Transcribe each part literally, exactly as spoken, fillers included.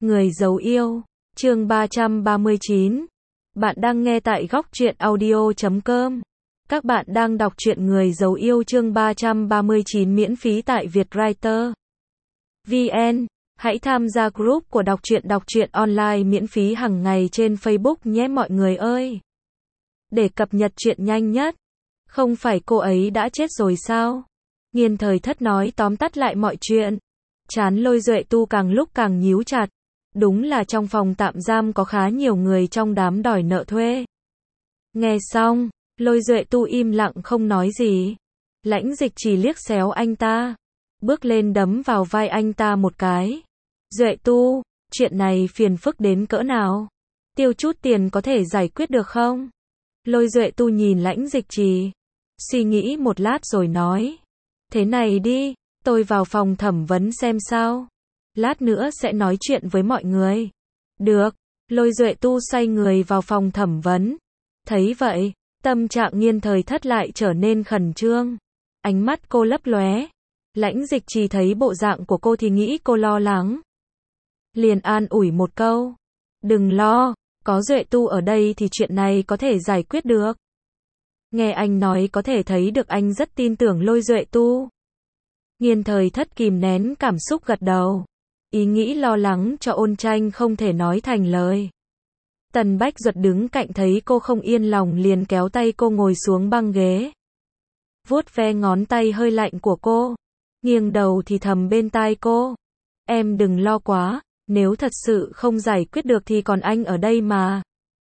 Người giấu yêu, chương ba trăm ba mươi chín. Bạn đang nghe tại góc truyện audio chấm com. Các bạn đang đọc truyện Người giấu yêu chương ba trăm ba mươi chín miễn phí tại Vietwriter vê en. Hãy tham gia group của đọc truyện đọc truyện online miễn phí hàng ngày trên Facebook nhé mọi người ơi. Để cập nhật truyện nhanh nhất. Không phải cô ấy đã chết rồi sao? Nghiên Thời Thất nói tóm tắt lại mọi chuyện. Trán Lôi Duệ Tu càng lúc càng nhíu chặt. Đúng là trong phòng tạm giam có khá nhiều người trong đám đòi nợ thuê. Nghe xong, Lôi Duệ Tu im lặng không nói gì. Lãnh Dịch chỉ liếc xéo anh ta, bước lên đấm vào vai anh ta một cái. Duệ Tu, chuyện này phiền phức đến cỡ nào? Tiêu chút tiền có thể giải quyết được không? Lôi Duệ Tu nhìn Lãnh Dịch Trì, suy nghĩ một lát rồi nói. Thế này đi, tôi vào phòng thẩm vấn xem sao. Lát nữa sẽ nói chuyện với mọi người. Được, Lôi Duệ Tu xoay người vào phòng thẩm vấn. Thấy vậy, tâm trạng Nghiên Thời Thất lại trở nên khẩn trương. Ánh mắt cô lấp lóe. Lãnh Dịch Trì thấy bộ dạng của cô thì nghĩ cô lo lắng. Liền an ủi một câu. Đừng lo, có Duệ Tu ở đây thì chuyện này có thể giải quyết được. Nghe anh nói có thể thấy được anh rất tin tưởng Lôi Duệ Tu. Nghiên Thời Thất kìm nén cảm xúc gật đầu. Ý nghĩ lo lắng cho Ôn Tranh không thể nói thành lời. Tần Bách Duật đứng cạnh thấy cô không yên lòng liền kéo tay cô ngồi xuống băng ghế. Vuốt ve ngón tay hơi lạnh của cô. Nghiêng đầu thì thầm bên tai cô. Em đừng lo quá, nếu thật sự không giải quyết được thì còn anh ở đây mà.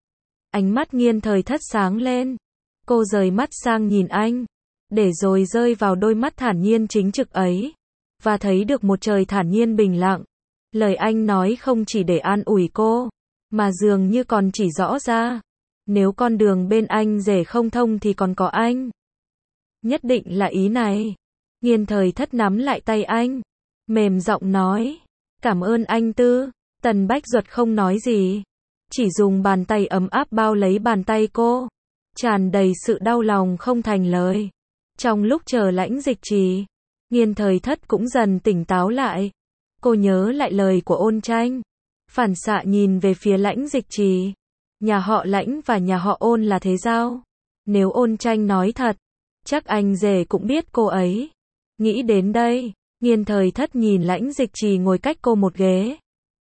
Ánh mắt Nghiên Thời Thất sáng lên. Cô rời mắt sang nhìn anh. Để rồi rơi vào đôi mắt thản nhiên chính trực ấy. Và thấy được một trời thản nhiên bình lặng. Lời anh nói không chỉ để an ủi cô, mà dường như còn chỉ rõ ra. Nếu con đường bên anh rể không thông thì còn có anh. Nhất định là ý này. Nghiên Thời Thất nắm lại tay anh. Mềm giọng nói. Cảm ơn anh Tư. Tần Bách Duật không nói gì. Chỉ dùng bàn tay ấm áp bao lấy bàn tay cô. Tràn đầy sự đau lòng không thành lời. Trong lúc chờ Lãnh Dịch Trì, Nghiên Thời Thất cũng dần tỉnh táo lại. Cô nhớ lại lời của Ôn Tranh. Phản xạ nhìn về phía Lãnh Dịch Trì. Nhà họ Lãnh và nhà họ Ôn là thế giao. Nếu Ôn Tranh nói thật, chắc anh rể cũng biết cô ấy. Nghĩ đến đây, Nghiên Thời Thất nhìn Lãnh Dịch Trì ngồi cách cô một ghế.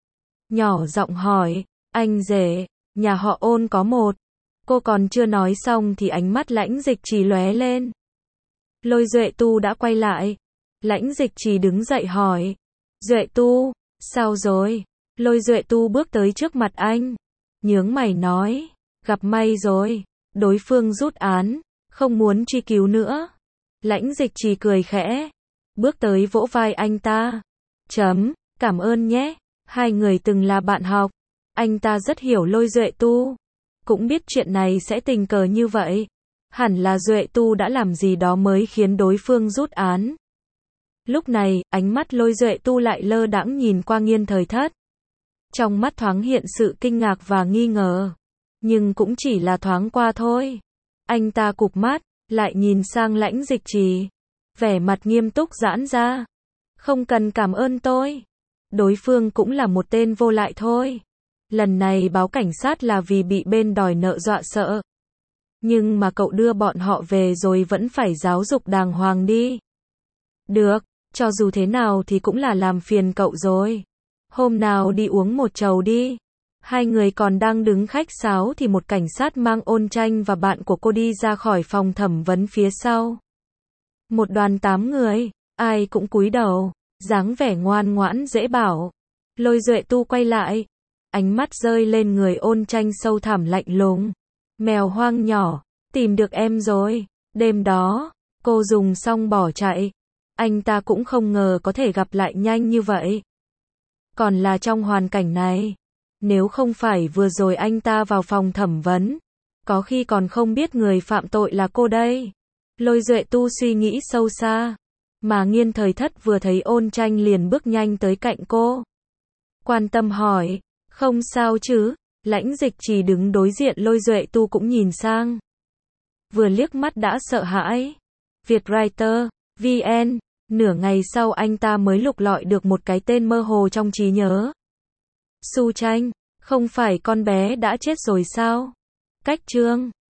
Nhỏ giọng hỏi, anh rể, nhà họ Ôn có một. Cô còn chưa nói xong thì ánh mắt Lãnh Dịch Trì lóe lên. Lôi Duệ Tu đã quay lại. Lãnh Dịch Trì đứng dậy hỏi. Duệ Tu, sao rồi? Lôi Duệ Tu bước tới trước mặt anh. Nhướng mày nói. Gặp may rồi. Đối phương rút án. Không muốn truy cứu nữa. Lãnh Dịch Trì cười khẽ. Bước tới vỗ vai anh ta. Chấm, cảm ơn nhé. Hai người từng là bạn học. Anh ta rất hiểu Lôi Duệ Tu. Cũng biết chuyện này sẽ tình cờ như vậy. Hẳn là Duệ Tu đã làm gì đó mới khiến đối phương rút án. Lúc này, ánh mắt Lôi Duệ Tu lại lơ đãng nhìn qua Nghiên Thời Thất. Trong mắt thoáng hiện sự kinh ngạc và nghi ngờ. Nhưng cũng chỉ là thoáng qua thôi. Anh ta cụp mắt, lại nhìn sang Lãnh Dịch Trì. Vẻ mặt nghiêm túc giãn ra. Không cần cảm ơn tôi. Đối phương cũng là một tên vô lại thôi. Lần này báo cảnh sát là vì bị bên đòi nợ dọa sợ. Nhưng mà cậu đưa bọn họ về rồi vẫn phải giáo dục đàng hoàng đi. Được, cho dù thế nào thì cũng là làm phiền cậu rồi. Hôm nào đi uống một chầu đi. Hai người còn đang đứng khách sáo thì một cảnh sát mang Ôn Tranh và bạn của cô đi ra khỏi phòng thẩm vấn phía sau. Một đoàn tám người, ai cũng cúi đầu, dáng vẻ ngoan ngoãn dễ bảo. Lôi Duệ Tu quay lại. Ánh mắt rơi lên người Ôn Tranh sâu thẳm lạnh lùng. Mèo hoang nhỏ, tìm được em rồi. Đêm đó, cô dùng xong bỏ chạy. Anh ta cũng không ngờ có thể gặp lại nhanh như vậy. Còn là trong hoàn cảnh này. Nếu không phải vừa rồi anh ta vào phòng thẩm vấn, có khi còn không biết người phạm tội là cô đây. Lôi Duệ Tu suy nghĩ sâu xa. Mà Nghiên Thời Thất vừa thấy Ôn Tranh liền bước nhanh tới cạnh cô. Quan tâm hỏi, không sao chứ? Lãnh Dịch Trì đứng đối diện Lôi Duệ Tu cũng nhìn sang. Vừa liếc mắt đã sợ hãi. Vietwriter vê en. Nửa ngày sau anh ta mới lục lọi được một cái tên mơ hồ trong trí nhớ. Su Tranh, không phải con bé đã chết rồi sao? Cách chương